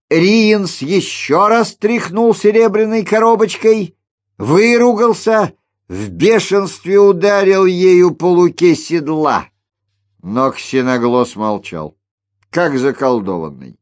Риенс еще раз тряхнул серебряной коробочкой, выругался, в бешенстве ударил ею по луке седла. Но Ксеноглосс молчал, как заколдованный.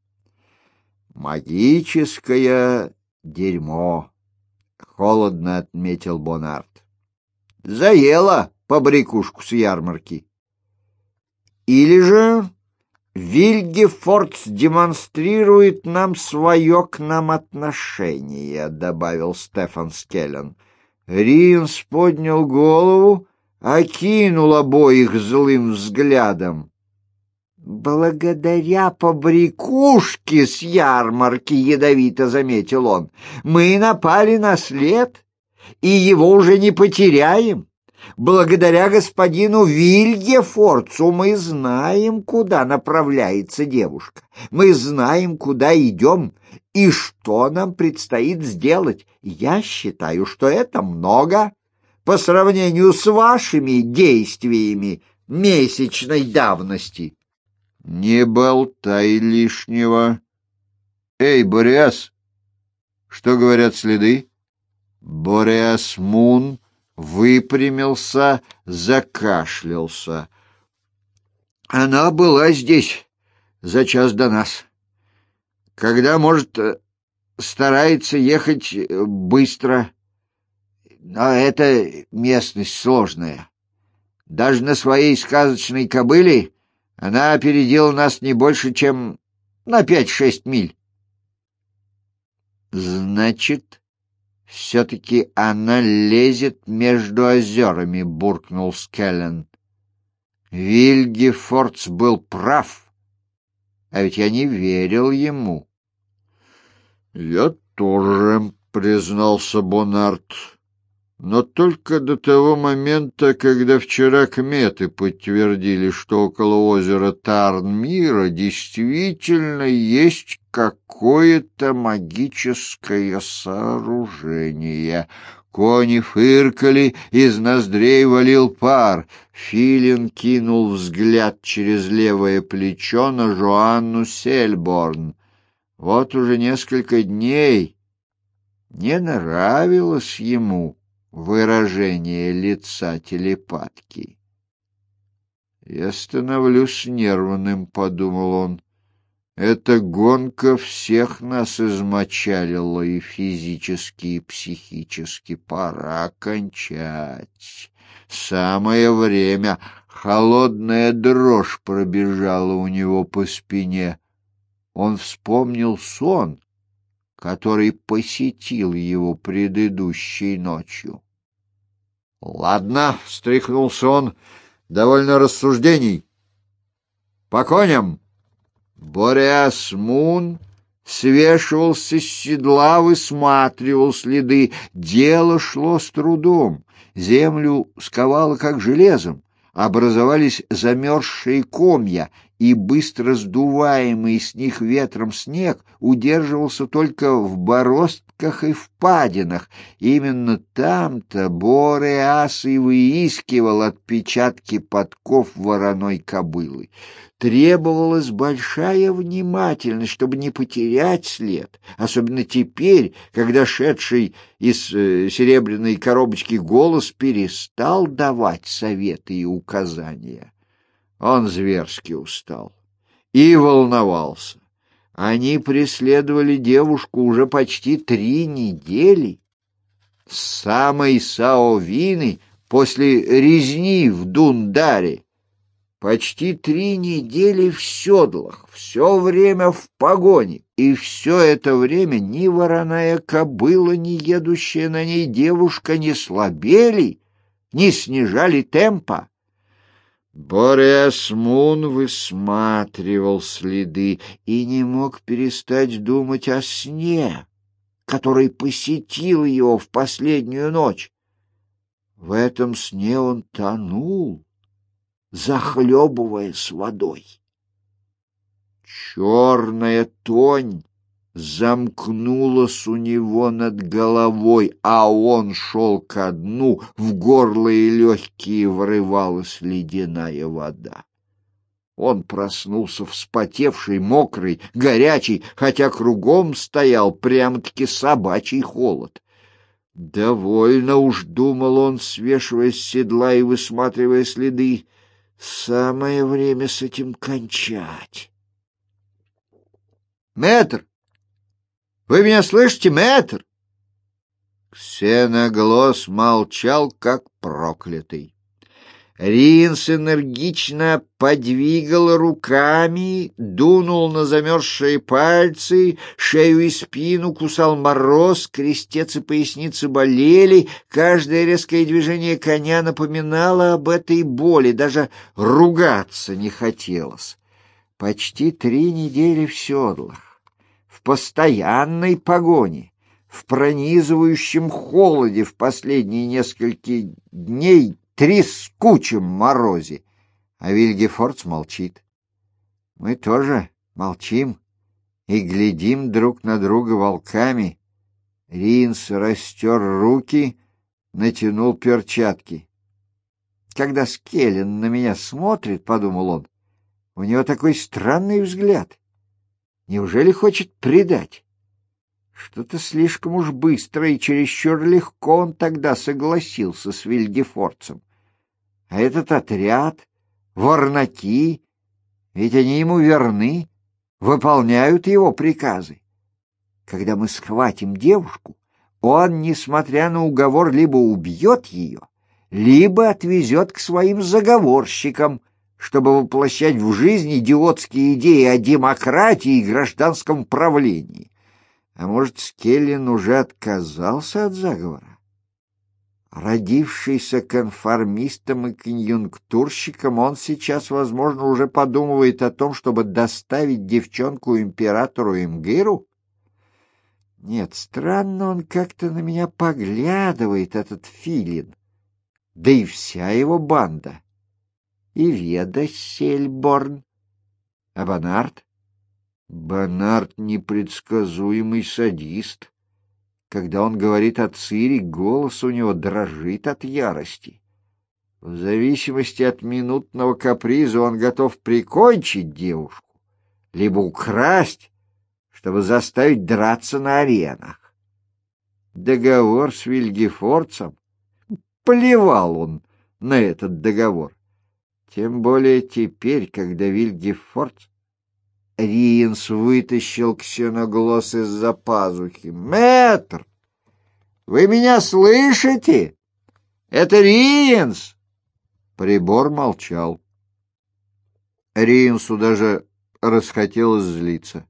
«Магическое дерьмо», — холодно отметил Бонард. «Заело побрякушку с ярмарки». «Или же Вильгефордс демонстрирует нам свое к нам отношение», — добавил Стефан Скеллен. Риенс поднял голову, окинул обоих злым взглядом. «Благодаря побрякушке с ярмарки, — ядовито заметил он, — мы напали на след, и его уже не потеряем. Благодаря господину Вильгефордсу мы знаем, куда направляется девушка. Мы знаем, куда идем и что нам предстоит сделать. Я считаю, что это много по сравнению с вашими действиями месячной давности». «Не болтай лишнего. Эй, Бореас, что говорят следы?» Бореас Мун выпрямился, закашлялся. «Она была здесь за час до нас. Когда, может, старается ехать быстро, но эта местность сложная. Даже на своей сказочной кобыле она опередила нас не больше, чем на 5-6 миль». «Значит, все-таки она лезет между озерами», — буркнул Скеллен. «Вильгефордс был прав, а ведь я не верил ему». «Я тоже», — признался Бонард. «Но только до того момента, когда вчера кметы подтвердили, что около озера Тарнмира действительно есть какое-то магическое сооружение». Кони фыркали, из ноздрей валил пар. Филин кинул взгляд через левое плечо на Жоанну Сельборн. Вот уже несколько дней не нравилось ему выражение лица телепатки. «Я становлюсь нервным», — подумал он. «Эта гонка всех нас измочалила и физически, и психически. Пора кончать. Самое время». Холодная дрожь пробежала у него по спине. Он вспомнил сон, который посетил его предыдущей ночью. «Ладно», — встряхнулся он, — «довольно рассуждений. По коням». Бореас Мун свешивался с седла, высматривал следы. Дело шло с трудом. Землю сковало как железом. Образовались замерзшие комья, и быстро сдуваемый с них ветром снег удерживался только в бороздках и впадинах. Именно там-то Бореас и выискивал отпечатки подков вороной кобылы. Требовалась большая внимательность, чтобы не потерять след, особенно теперь, когда шедший из серебряной коробочки голос перестал давать советы и указания. Он зверски устал и волновался. Они преследовали девушку уже почти 3 недели. С самой Саовины после резни в Дундаре. Почти 3 недели в седлах, все время в погоне, и все это время ни вороная кобыла, ни едущая на ней девушка не слабели, не снижали темпа. Бореас Мун высматривал следы и не мог перестать думать о сне, который посетил его в последнюю ночь. В этом сне он тонул, захлебываясь водой. Черная тонь замкнулась у него над головой, а он шел ко дну, в горло и легкие врывалась ледяная вода. Он проснулся вспотевший, мокрый, горячий, хотя кругом стоял прямо-таки собачий холод. «Довольно уж», — думал он, свешиваясь с седла и высматривая следы, — «самое время с этим кончать». «Мэтр! Вы меня слышите, мэтр?» Ксеноглосс молчал, как проклятый. Ринс энергично подвигал руками, дунул на замерзшие пальцы, шею и спину кусал мороз, крестец и поясница болели, каждое резкое движение коня напоминало об этой боли, даже ругаться не хотелось. Почти 3 недели в седлах, в постоянной погоне, в пронизывающем холоде в последние несколько дней, трескучем морозе, а Вильгефордс молчит. Мы тоже молчим и глядим друг на друга волками. Ринс растер руки, натянул перчатки. Когда Скеллен на меня смотрит, — подумал он, — у него такой странный взгляд. Неужели хочет предать? Что-то слишком уж быстро и чересчур легко он тогда согласился с Вильгефордсом. А этот отряд, ворнаки, ведь они ему верны, выполняют его приказы. Когда мы схватим девушку, он, несмотря на уговор, либо убьет ее, либо отвезет к своим заговорщикам, чтобы воплощать в жизнь идиотские идеи о демократии и гражданском правлении. А может, Скеллен уже отказался от заговора? Родившийся конформистом и конъюнктурщиком, он сейчас, возможно, уже подумывает о том, чтобы доставить девчонку императору Имгиру? Нет, странно он как-то на меня поглядывает, этот филин. Да и вся его банда. И Веда Сельборн. А Бонард? Бонард — непредсказуемый садист. Когда он говорит о Цири, голос у него дрожит от ярости. В зависимости от минутного каприза он готов прикончить девушку, либо украсть, чтобы заставить драться на аренах. Договор с Вильгефордсом? Плевал он на этот договор. Тем более теперь, когда Вильгефордс... Ринс вытащил Ксеноглосс из-за пазухи. «Мэтр, вы меня слышите? Это Ринс!» Прибор молчал. Ринсу даже расхотелось злиться.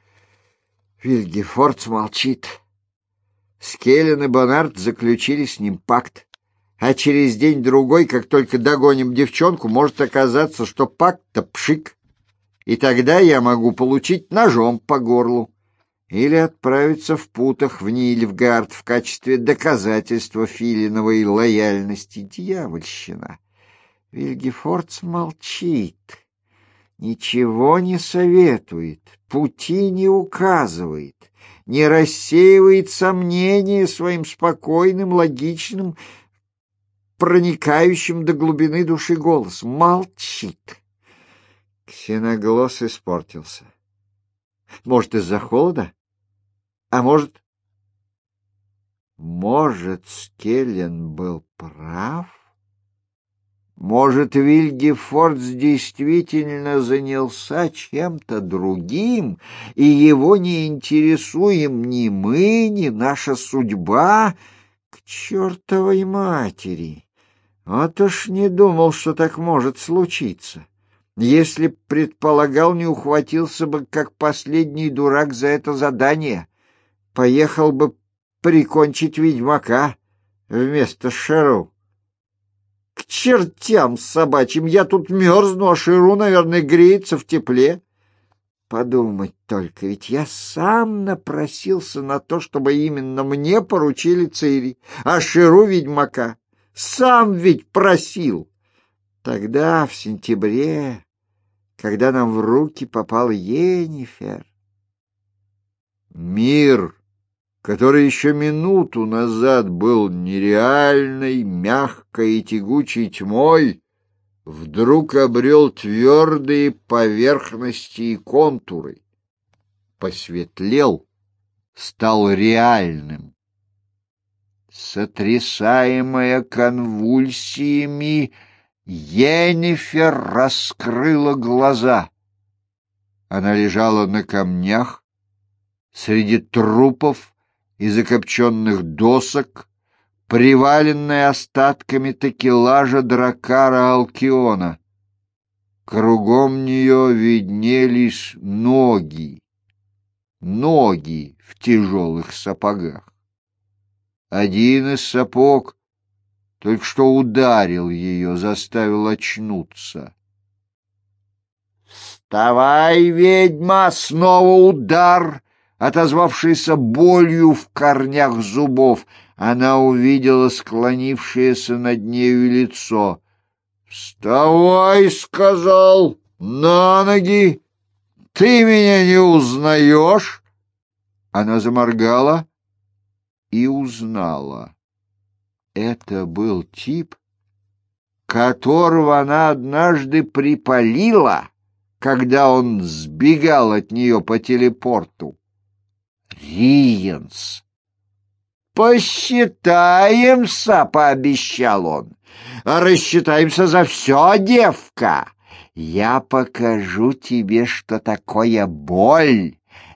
Вильгефордс молчит. Скеллен и Бонард заключили с ним пакт. А через день-другой, как только догоним девчонку, может оказаться, что пакт-то пшик. И тогда я могу получить ножом по горлу или отправиться в путах в Нильфгард в качестве доказательства филиновой лояльности. Дьявольщина! Вильгефордс молчит, ничего не советует, пути не указывает, не рассеивает сомнения своим спокойным, логичным, проникающим до глубины души голос. Молчит. Ксеноглосс испортился. Может, из-за холода? А может... Может, Скеллен был прав? Может, Вильгефордс действительно занялся чем-то другим, и его не интересуем ни мы, ни наша судьба? К чертовой матери! Вот уж не думал, что так может случиться. Если б предполагал, не ухватился бы, как последний дурак, за это задание. Поехал бы прикончить ведьмака вместо Шеру. К чертям собачьим! Я тут мерзну, а Шеру, наверное, греется в тепле. Подумать только, ведь я сам напросился на то, чтобы именно мне поручили Цири, а Шеру ведьмака. Сам ведь просил. Тогда, в сентябре, когда нам в руки попал Йеннифер. Мир, который еще минуту назад был нереальной, мягкой и тягучей тьмой, вдруг обрел твердые поверхности и контуры, посветлел, стал реальным. Сотрясаемая конвульсиями, Йеннифер раскрыла глаза. Она лежала на камнях среди трупов и закопченных досок, приваленная остатками такелажа дракара Алкиона. Кругом нее виднелись ноги в тяжелых сапогах. Один из сапог только что ударил ее, заставил очнуться. «Вставай, ведьма!» — снова удар, отозвавшийся болью в корнях зубов. Она увидела склонившееся над нею лицо. «Вставай!» — сказал. «На ноги! Ты меня не узнаешь?» Она заморгала и узнала. Это был тип, которого она однажды припалила, когда он сбегал от нее по телепорту. Риенс. «Посчитаемся», — пообещал он. «Рассчитаемся за все, девка. Я покажу тебе, что такое боль.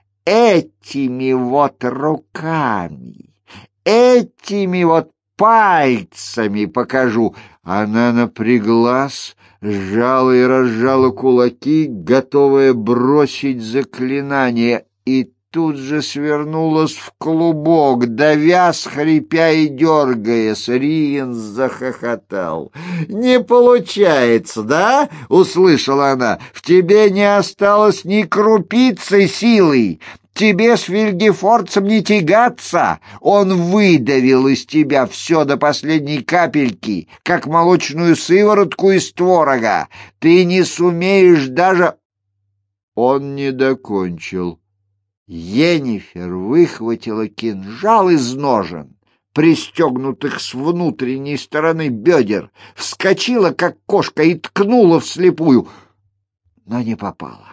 Этими вот руками, этими вот пальцами покажу». Она напряглась, сжала и разжала кулаки, готовая бросить заклинание, и тут же свернулась в клубок, давясь, хрипя и дергаясь. Риенс захохотал. «Не получается, да?» — услышала она. «В тебе не осталось ни крупицы силы. Тебе с Вильгефордцем не тягаться. Он выдавил из тебя все до последней капельки, как молочную сыворотку из творога. Ты не сумеешь даже...» Он не докончил. Йеннифер выхватила кинжал из ножен, пристегнутых с внутренней стороны бедер, вскочила, как кошка, и ткнула вслепую, но не попала.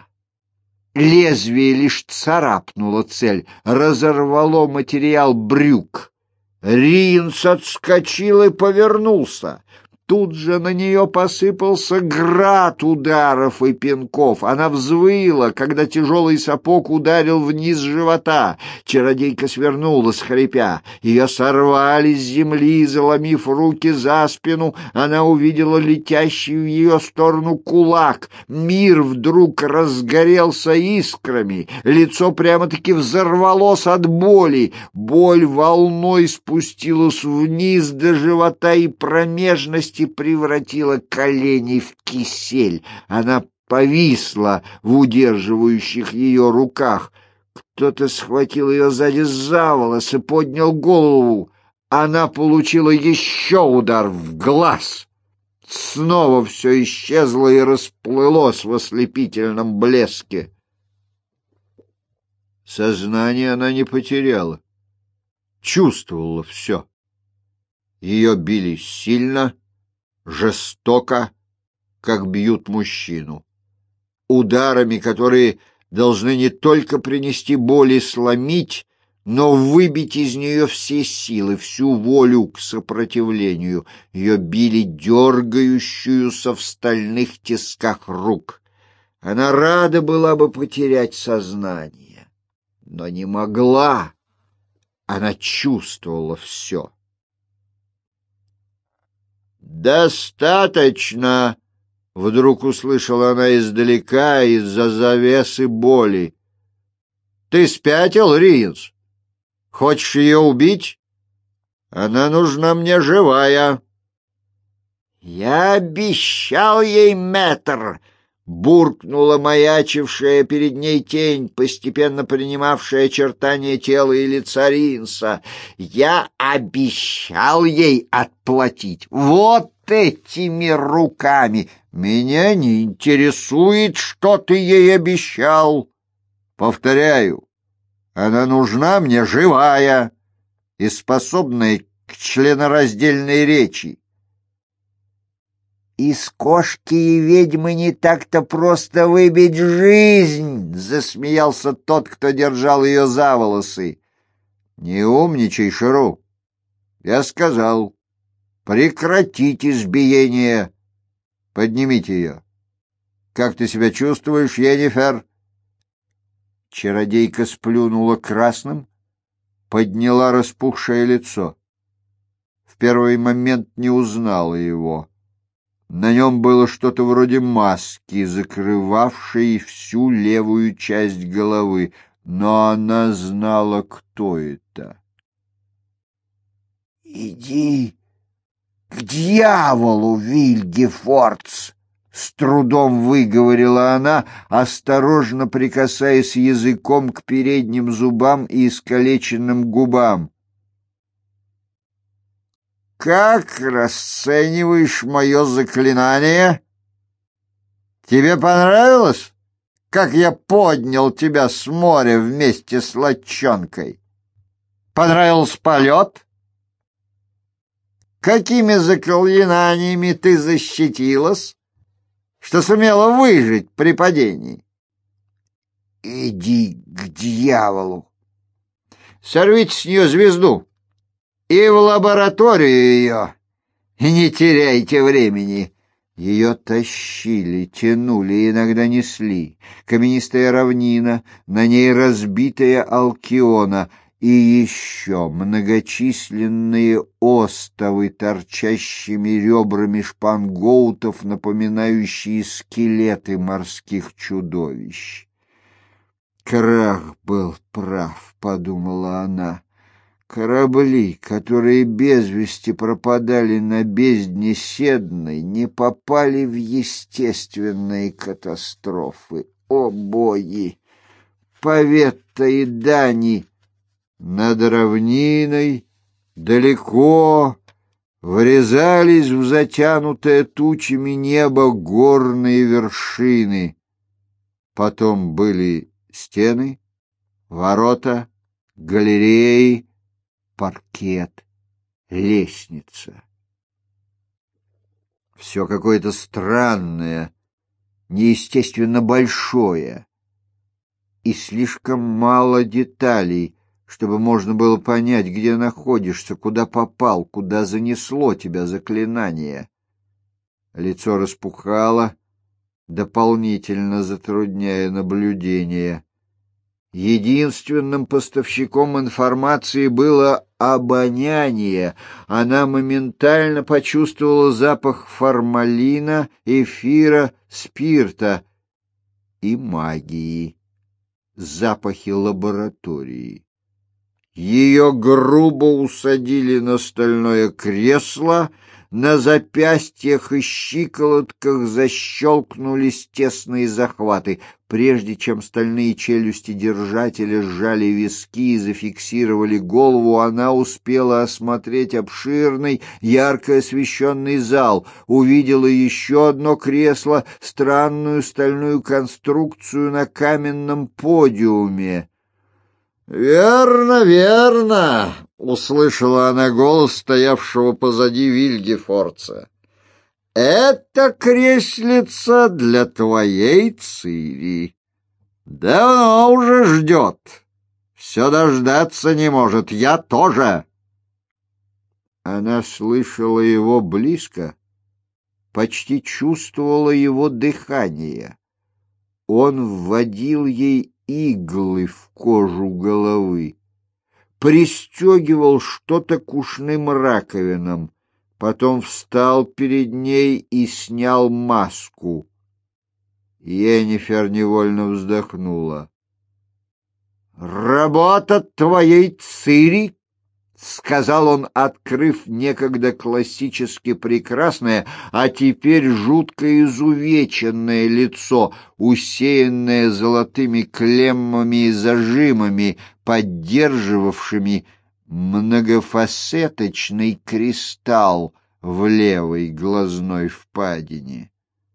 Лезвие лишь царапнуло цель, разорвало материал брюк. Риенс отскочил и повернулся. Тут же на нее посыпался град ударов и пинков. Она взвыла, когда тяжелый сапог ударил вниз живота. Чародейка свернулась, хрипя. Ее сорвали с земли, заломив руки за спину. Она увидела летящий в ее сторону кулак. Мир вдруг разгорелся искрами. Лицо прямо-таки взорвалось от боли. Боль волной спустилась вниз до живота и промежности, превратила колени в кисель. Она повисла в удерживающих ее руках. Кто-то схватил ее сзади за волосы, поднял голову. Она получила еще удар в глаз. Снова все исчезло и расплылось в ослепительном блеске. Сознание она не потеряла. Чувствовала все. Ее били сильно, жестоко, как бьют мужчину. Ударами, которые должны не только принести боль и сломить, но выбить из нее все силы, всю волю к сопротивлению. Ее били дергающуюся в стальных тисках рук. Она рада была бы потерять сознание, но не могла. Она чувствовала все. «Достаточно!» — вдруг услышала она издалека, из-за завесы боли. «Ты спятил, Риенс? Хочешь ее убить? Она нужна мне живая». «Я обещал ей, мэтр!» — буркнула маячившая перед ней тень, постепенно принимавшая очертания тела и лица Риенса. «Я обещал ей отплатить вот этими руками. Меня не интересует, что ты ей обещал. Повторяю, она нужна мне живая и способная к членораздельной речи». Из кошки и ведьмы не так-то просто выбить жизнь, — засмеялся тот, кто держал ее за волосы. Не умничай, Ширу. Я сказал, прекратите избиение. Поднимите ее. Как ты себя чувствуешь, Йеннифер? Чародейка сплюнула красным, подняла распухшее лицо. В первый момент не узнала его. На нем было что-то вроде маски, закрывавшей всю левую часть головы, но она знала, кто это. «Иди к дьяволу, Вильгефордс!» — с трудом выговорила она, осторожно прикасаясь языком к передним зубам и искалеченным губам. «Как расцениваешь мое заклинание? Тебе понравилось, как я поднял тебя с моря вместе с лодчонкой? Понравился полет? Какими заклинаниями ты защитилась, что сумела выжить при падении?» «Иди к дьяволу!» «Сорвите с нее звезду и в лабораторию ее, и не теряйте времени». Ее тащили, тянули, иногда несли. Каменистая равнина, на ней разбитая Алкиона и еще многочисленные остовы, торчащими ребрами шпангоутов, напоминающие скелеты морских чудовищ. «Крах был прав», — подумала она. Корабли, которые без вести пропадали на бездне Седной, не попали в естественные катастрофы. О, боги! Поветта и Дани! Над равниной, далеко, врезались в затянутое тучами небо горные вершины. Потом были стены, ворота, галереи, паркет, лестница. Все какое-то странное, неестественно большое, и слишком мало деталей, чтобы можно было понять, где находишься, куда попал, куда занесло тебя заклинание. Лицо распухало, дополнительно затрудняя наблюдение. Единственным поставщиком информации было обоняние. Она моментально почувствовала запах формалина, эфира, спирта и магии, запахи лаборатории. Ее грубо усадили на стальное кресло, на запястьях и щиколотках защелкнулись тесные захваты. Прежде чем стальные челюсти держателя сжали виски и зафиксировали голову, она успела осмотреть обширный, ярко освещенный зал, увидела еще одно кресло, странную стальную конструкцию на каменном подиуме. «Верно, верно!» — услышала она голос стоявшего позади Вильгефордса. «Это креслица для твоей Цири. Давно уже ждет. Все дождаться не может. Я тоже!» Она слышала его близко, почти чувствовала его дыхание. Он вводил ей иглы в кожу головы, пристегивал что-то к ушным раковинам, потом встал перед ней и снял маску. Йеннифер невольно вздохнула. «Работа твоей Цири», — сказал он, открыв некогда классически прекрасное, а теперь жутко изувеченное лицо, усеянное золотыми клеммами и зажимами, поддерживавшими многофасеточный кристалл в левой глазной впадине.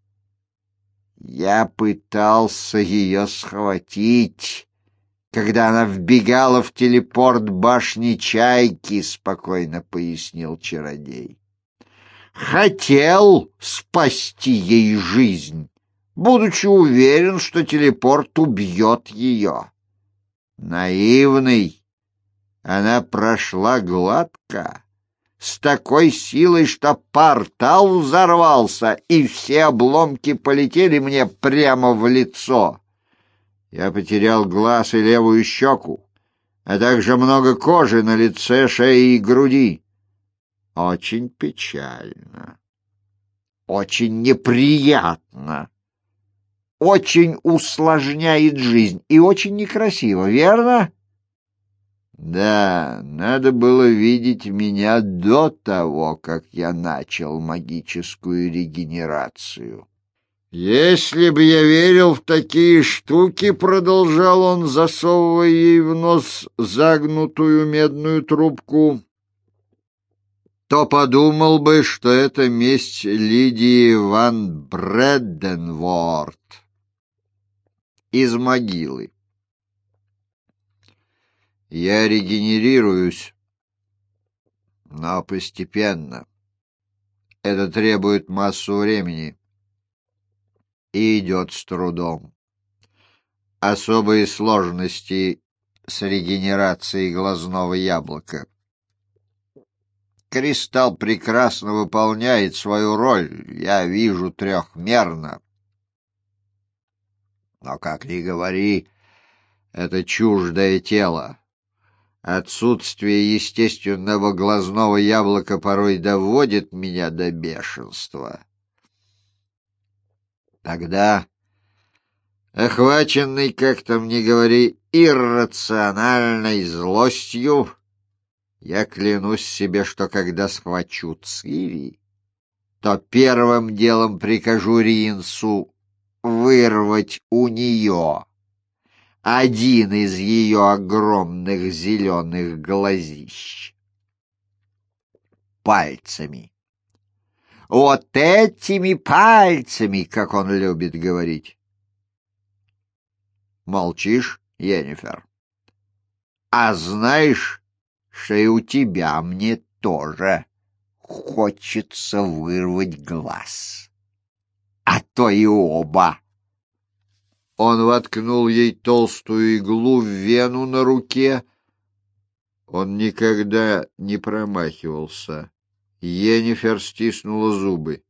«Я пытался ее схватить, когда она вбегала в телепорт башни Чайки», — спокойно пояснил чародей. хотел спасти ей жизнь, будучи уверен, что телепорт убьет ее. Наивный, она прошла гладко, с такой силой, что портал взорвался, и все обломки полетели мне прямо в лицо. Я потерял глаз и левую щеку, а также много кожи на лице, шее и груди. Очень печально, очень неприятно, очень усложняет жизнь и очень некрасиво, верно? Да, надо было видеть меня до того, как я начал магическую регенерацию. Если бы я верил в такие штуки, продолжал он, засовывая ей в нос загнутую медную трубку, то подумал бы, что это месть Лидии ван Бредденворт из могилы. Я регенерируюсь, но постепенно. Это требует массу времени и идет с трудом. Особые сложности с регенерацией глазного яблока. Кристалл прекрасно выполняет свою роль, я вижу трехмерно. Но, как ни говори, это чуждое тело. Отсутствие естественного глазного яблока порой доводит меня до бешенства. Тогда, охваченный, как там ни говори, иррациональной злостью, я клянусь себе, что когда схвачу Цири, то первым делом прикажу Ринсу вырвать у нее один из ее огромных зеленых глазищ. Пальцами. Вот этими пальцами, как он любит говорить. Молчишь, Йеннифер? А знаешь, что и у тебя мне тоже хочется вырвать глаз. А то и оба. Он воткнул ей толстую иглу в вену на руке. Он никогда не промахивался. Йеннифер стиснула зубы.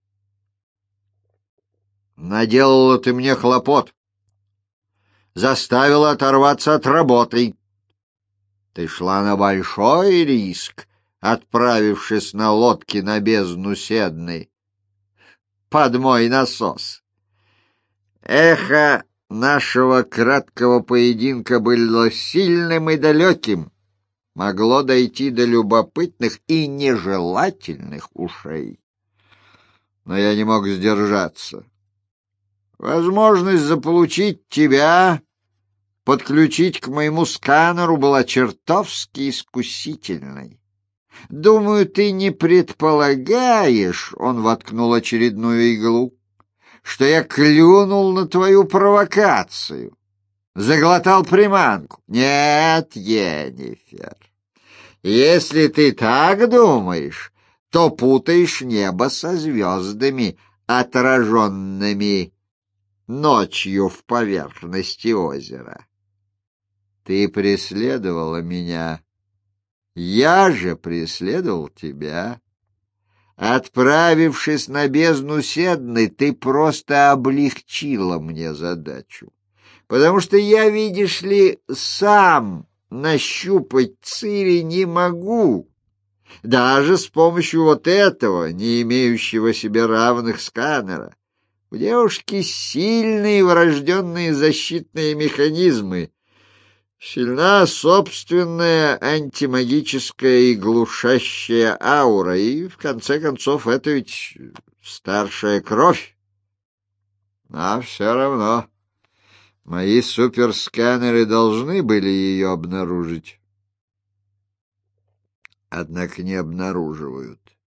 «Наделала ты мне хлопот. Заставила оторваться от работы. Ты шла на большой риск, отправившись на лодке на бездну Седны. Под мой насос. Эхо нашего краткого поединка было сильным и далеким, могло дойти до любопытных и нежелательных ушей. Но я не мог сдержаться. Возможность заполучить тебя, подключить к моему сканеру была чертовски искусительной. Думаю, ты не предполагаешь, — он воткнул очередную иглу, — что я клюнул на твою провокацию, заглотал приманку. Нет, Йеннифер, если ты так думаешь, то путаешь небо со звездами, отраженными ночью в поверхности озера. Ты преследовала меня, я же преследовал тебя. Отправившись на бездну Седны, ты просто облегчила мне задачу, потому что я, видишь ли, сам нащупать Цири не могу, даже с помощью вот этого, не имеющего себе равных сканера. У девушки сильные врожденные защитные механизмы, сильна собственная антимагическая и глушащая аура, и, в конце концов, это ведь старшая кровь. А все равно мои суперсканеры должны были ее обнаружить. Однако не обнаруживают.